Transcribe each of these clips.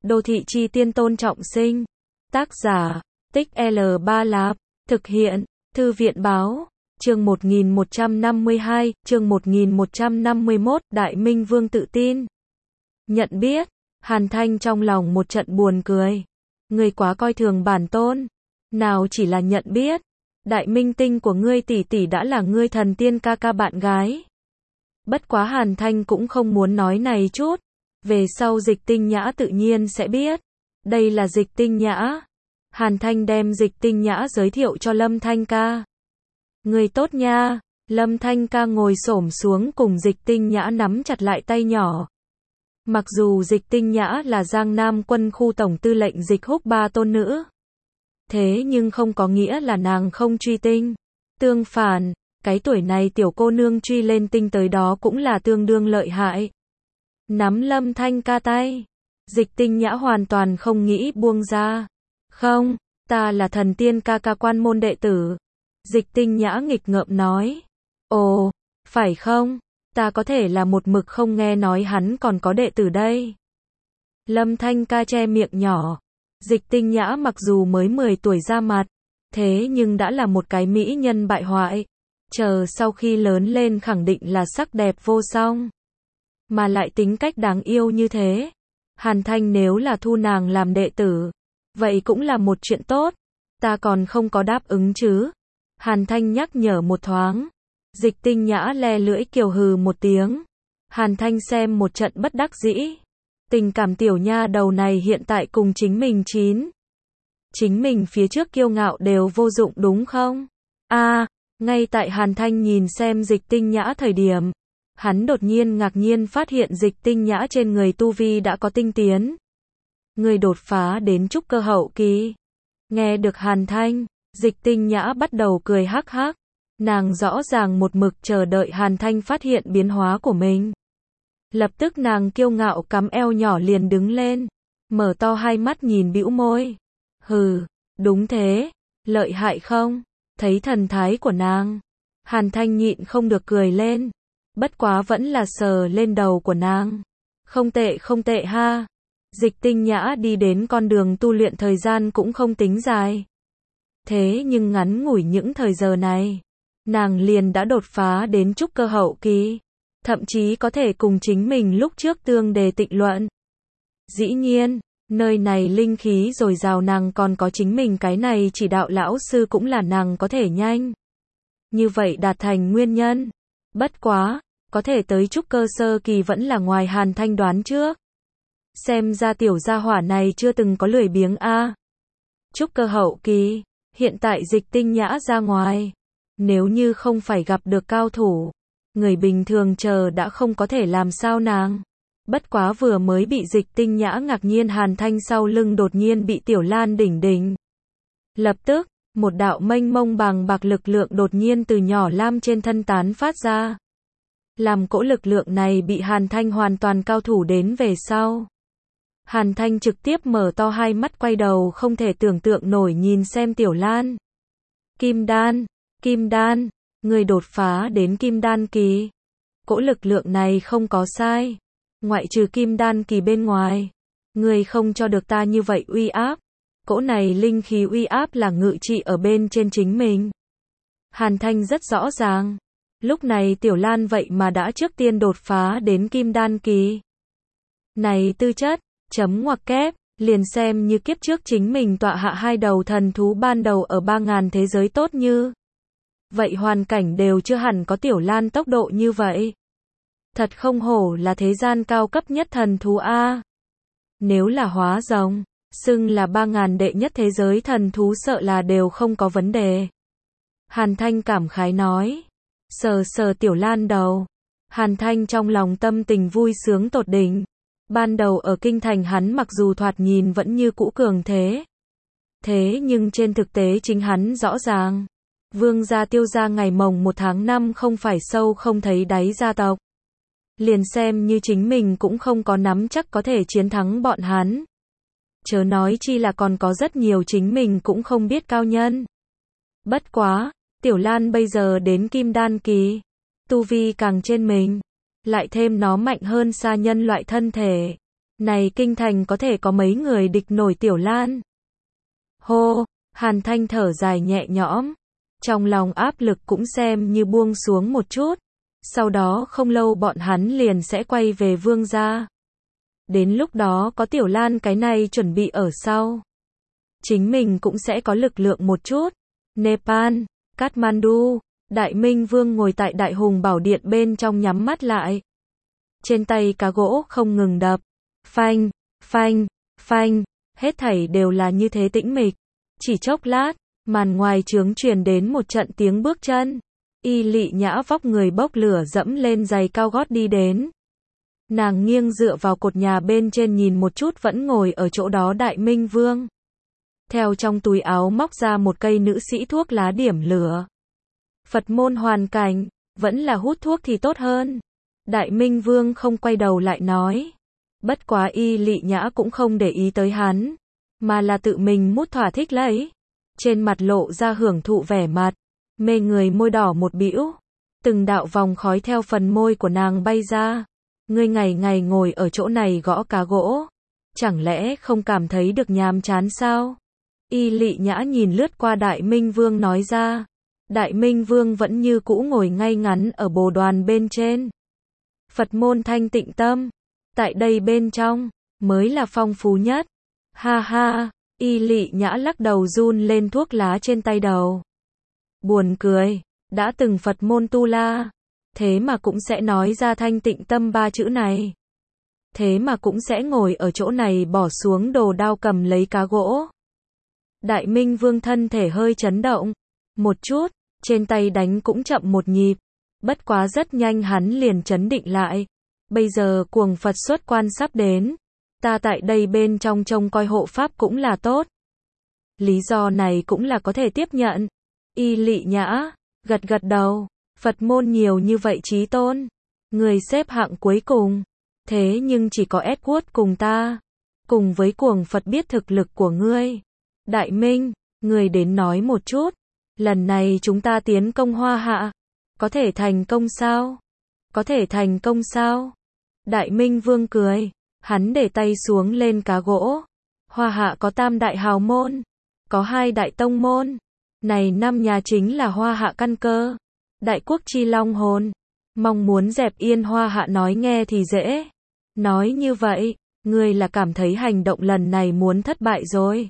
Đô thị chi tiên Tôn Trọng Sinh. Tác giả, Tích L Ba Lạp. Thực hiện, Thư viện Báo. Chương 1152, chương 1151, Đại Minh Vương tự tin. Nhận biết, Hàn Thanh trong lòng một trận buồn cười. Ngươi quá coi thường bản tôn. Nào chỉ là nhận biết, đại minh tinh của ngươi tỷ tỷ đã là ngươi thần tiên ca ca bạn gái. Bất quá Hàn Thanh cũng không muốn nói này chút. Về sau Dịch Tinh Nhã tự nhiên sẽ biết. Đây là Dịch Tinh Nhã. Hàn Thanh đem Dịch Tinh Nhã giới thiệu cho Lâm Thanh ca. Người tốt nha. Lâm Thanh ca ngồi xổm xuống cùng Dịch Tinh Nhã nắm chặt lại tay nhỏ. Mặc dù Dịch Tinh Nhã là Giang Nam quân khu tổng tư lệnh Dịch Húc ba tôn nữ. Thế nhưng không có nghĩa là nàng không truy tinh. Tương phản, cái tuổi này tiểu cô nương truy lên tinh tới đó cũng là tương đương lợi hại. Nắm Lâm Thanh ca tay. Dịch Tinh Nhã hoàn toàn không nghĩ buông ra. Không, ta là thần tiên ca ca quan môn đệ tử. Dịch Tinh Nhã nghịch ngợm nói. Ồ, phải không? Ta có thể là một mực không nghe nói hắn còn có đệ tử đây. Lâm Thanh ca che miệng nhỏ. Dịch Tinh Nhã mặc dù mới 10 tuổi ra mặt, thế nhưng đã là một cái mỹ nhân bại hoại. Chờ sau khi lớn lên khẳng định là sắc đẹp vô song. Mà lại tính cách đáng yêu như thế. Hàn Thanh nếu là thu nàng làm đệ tử, vậy cũng là một chuyện tốt. Ta còn không có đáp ứng chứ. Hàn Thanh nhắc nhở một thoáng. Dịch Tinh Nhã le lưỡi kiều hừ một tiếng. Hàn Thanh xem một trận bất đắc dĩ. Tình cảm tiểu nha đầu này hiện tại cùng chính mình chính mình phía trước kiêu ngạo đều vô dụng đúng không? Ngay tại Hàn Thanh nhìn xem Dịch Tinh Nhã thời điểm, hắn đột nhiên ngạc nhiên phát hiện Dịch Tinh Nhã trên người tu vi đã có tinh tiến. Người đột phá đến trúc cơ hậu kỳ. Nghe được Hàn Thanh, Dịch Tinh Nhã bắt đầu cười hắc hắc. Nàng rõ ràng một mực chờ đợi Hàn Thanh phát hiện biến hóa của mình. Lập tức nàng kiêu ngạo cắm eo nhỏ liền đứng lên, mở to hai mắt nhìn bĩu môi. Hừ, đúng thế, lợi hại không? Thấy thần thái của nàng, Hàn Thanh nhịn không được cười lên. Bất quá vẫn là sờ lên đầu của nàng. Không tệ ha. Dịch Tinh Nhã đi đến con đường tu luyện thời gian cũng không tính dài. Thế nhưng ngắn ngủi những thời giờ này, nàng liền đã đột phá đến trúc cơ hậu kỳ. Thậm chí có thể cùng chính mình lúc trước tương đề tịnh luận. Dĩ nhiên, nơi này linh khí dồi dào, nàng còn có chính mình cái này chỉ đạo lão sư cũng là nàng có thể nhanh như vậy đạt thành nguyên nhân. Bất quá, có thể tới trúc cơ sơ kỳ vẫn là ngoài Hàn Thanh đoán trước. Xem ra tiểu gia hỏa này chưa từng có lười biếng a. Trúc cơ hậu kỳ, hiện tại Dịch Tinh Nhã ra ngoài, nếu như không phải gặp được cao thủ, người bình thường chờ đã không có thể làm sao nàng. Bất quá vừa mới bị Dịch Tinh Nhã ngạc nhiên Hàn Thanh sau lưng đột nhiên bị Tiểu Lan đỉnh. Lập tức, một đạo mênh mông bàng bạc lực lượng đột nhiên từ nhỏ lam trên thân tán phát ra. Làm cỗ lực lượng này bị Hàn Thanh hoàn toàn cao thủ đến về sau. Hàn Thanh trực tiếp mở to hai mắt quay đầu không thể tưởng tượng nổi nhìn xem Tiểu Lan. Kim đan, người đột phá đến kim đan kỳ. Cỗ lực lượng này không có sai. Ngoại trừ kim đan kỳ bên ngoài, người không cho được ta như vậy uy áp. Cỗ này linh khí uy áp là ngự trị ở bên trên chính mình. Hàn Thanh rất rõ ràng. Lúc này Tiểu Lan vậy mà đã trước tiên đột phá đến kim đan kỳ. Này tư chất, chấm ngoặc kép, liền xem như kiếp trước chính mình tọa hạ hai đầu thần thú ban đầu ở 3000 thế giới tốt như. Vậy hoàn cảnh đều chưa hẳn có Tiểu Lan tốc độ như vậy. Thật không hổ là thế gian cao cấp nhất thần thú a. Nếu là hóa rồng, xưng là 3000 đệ nhất thế giới thần thú sợ là đều không có vấn đề. Hàn Thanh cảm khái nói. Sờ Tiểu Lan đầu. Hàn Thanh trong lòng tâm tình vui sướng tột đỉnh. Ban đầu ở kinh thành hắn mặc dù thoạt nhìn vẫn như cũ cường thế. Thế nhưng trên thực tế chính hắn rõ ràng. Vương gia Tiêu gia ngày mồng 1 tháng 5 không phải sâu không thấy đáy gia tộc. Liền xem như chính mình cũng không có nắm chắc có thể chiến thắng bọn hắn. Chớ nói chi là còn có rất nhiều chính mình cũng không biết cao nhân. Bất quá, Tiểu Lan bây giờ đến kim đan kỳ. Tu vi càng trên mình. Lại thêm nó mạnh hơn xa nhân loại thân thể. Này kinh thành có thể có mấy người địch nổi Tiểu Lan. Hô, Hàn Thanh thở dài nhẹ nhõm. Trong lòng áp lực cũng xem như buông xuống một chút. Sau đó không lâu bọn hắn liền sẽ quay về Vương gia. Đến lúc đó có Tiểu Lan cái này chuẩn bị ở sau. Chính mình cũng sẽ có lực lượng một chút. Nepal, Kathmandu, Đại Minh Vương ngồi tại Đại Hùng Bảo Điện bên trong nhắm mắt lại. Trên tay cá gỗ không ngừng đập. Phanh, phanh, phanh, hết thảy đều là như thế tĩnh mịch. Chỉ chốc lát, màn ngoài trướng truyền đến một trận tiếng bước chân. Y Lị Nhã vóc người bốc lửa dẫm lên giày cao gót đi đến. Nàng nghiêng dựa vào cột nhà bên trên nhìn một chút vẫn ngồi ở chỗ đó Đại Minh Vương. Theo trong túi áo móc ra một cây nữ sĩ thuốc lá điểm lửa. Phật môn hoàn cảnh, vẫn là hút thuốc thì tốt hơn. Đại Minh Vương không quay đầu lại nói. Bất quá Y Lị Nhã cũng không để ý tới hắn, mà là tự mình mút thỏa thích lấy. Trên mặt lộ ra hưởng thụ vẻ mặt, mê người môi đỏ một bĩu. Từng đạo vòng khói theo phần môi của nàng bay ra. Ngươi ngày ngày ngồi ở chỗ này gõ cá gỗ, chẳng lẽ không cảm thấy được nhàm chán sao? Y Lị Nhã nhìn lướt qua Đại Minh Vương nói ra. Đại Minh Vương vẫn như cũ ngồi ngay ngắn ở bồ đoàn bên trên. Phật môn thanh tịnh tâm, tại đây bên trong, mới là phong phú nhất. Ha ha, Y Lị Nhã lắc đầu run lên thuốc lá trên tay đầu. Buồn cười, đã từng Phật môn tu la, thế mà cũng sẽ nói ra thanh tịnh tâm ba chữ này. Thế mà cũng sẽ ngồi ở chỗ này bỏ xuống đồ đao cầm lấy cá gỗ. Đại Minh Vương thân thể hơi chấn động. Một chút, trên tay đánh cũng chậm một nhịp. Bất quá rất nhanh hắn liền chấn định lại. Bây giờ cuồng Phật xuất quan sắp đến. Ta tại đây bên trong trông coi hộ pháp cũng là tốt. Lý do này cũng là có thể tiếp nhận. Y Lị Nhã, gật gật đầu. Phật môn nhiều như vậy chí tôn. Người xếp hạng cuối cùng. Thế nhưng chỉ có Edward cùng ta. Cùng với cuồng Phật biết thực lực của ngươi. Đại Minh, người đến nói một chút. Lần này chúng ta tiến công Hoa Hạ. Có thể thành công sao? Có thể thành công sao? Đại Minh Vương cười. Hắn để tay xuống lên cá gỗ. Hoa Hạ có 3 đại hào môn. Có 2 đại tông môn. Này 5 nhà chính là Hoa Hạ căn cơ. Đại quốc chi long hồn. Mong muốn dẹp yên Hoa Hạ nói nghe thì dễ. Nói như vậy, ngươi là cảm thấy hành động lần này muốn thất bại rồi.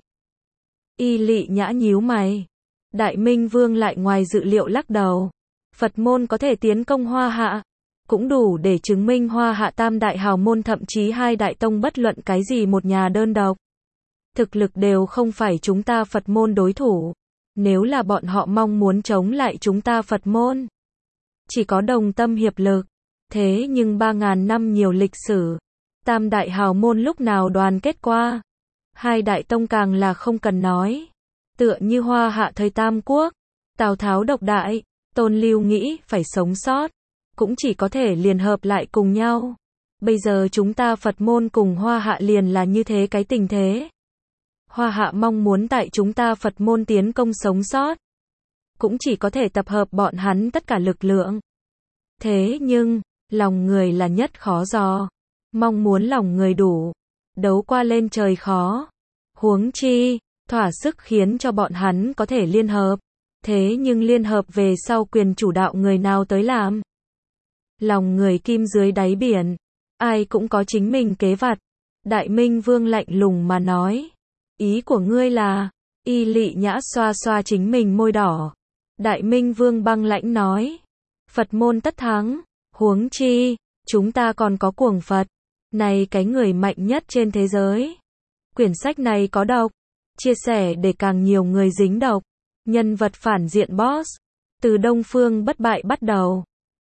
Y Lị Nhã nhíu mày. Đại Minh Vương lại ngoài dự liệu lắc đầu. Phật môn có thể tiến công Hoa Hạ, cũng đủ để chứng minh Hoa Hạ 3 đại hào môn thậm chí 2 đại tông bất luận cái gì một nhà đơn độc. Thực lực đều không phải chúng ta Phật môn đối thủ. Nếu là bọn họ mong muốn chống lại chúng ta Phật môn, chỉ có đồng tâm hiệp lực. Thế nhưng 3.000 năm nhiều lịch sử, 3 đại hào môn lúc nào đoàn kết qua. 2 đại tông càng là không cần nói. Tựa như Hoa Hạ thời Tam Quốc, Tào Tháo độc đại, Tôn Lưu nghĩ phải sống sót, cũng chỉ có thể liên hợp lại cùng nhau. Bây giờ chúng ta Phật môn cùng Hoa Hạ liền là như thế cái tình thế. Hoa Hạ mong muốn tại chúng ta Phật môn tiến công sống sót, cũng chỉ có thể tập hợp bọn hắn tất cả lực lượng. Thế nhưng, lòng người là nhất khó dò. Mong muốn lòng người đủ, đấu qua lên trời khó. Huống chi, thỏa sức khiến cho bọn hắn có thể liên hợp. Thế nhưng liên hợp về sau quyền chủ đạo người nào tới làm? Lòng người kim dưới đáy biển, ai cũng có chính mình kế vặt. Đại Minh Vương lạnh lùng mà nói. Ý của ngươi là? Y Lị Nhã xoa xoa chính mình môi đỏ. Đại Minh Vương băng lãnh nói. Phật môn tất thắng. Huống chi, chúng ta còn có cuồng Phật. Này cái người mạnh nhất trên thế giới. Quyển sách này có độc. Chia sẻ để càng nhiều người dính độc. Nhân vật phản diện boss. Từ Đông Phương bất bại bắt đầu.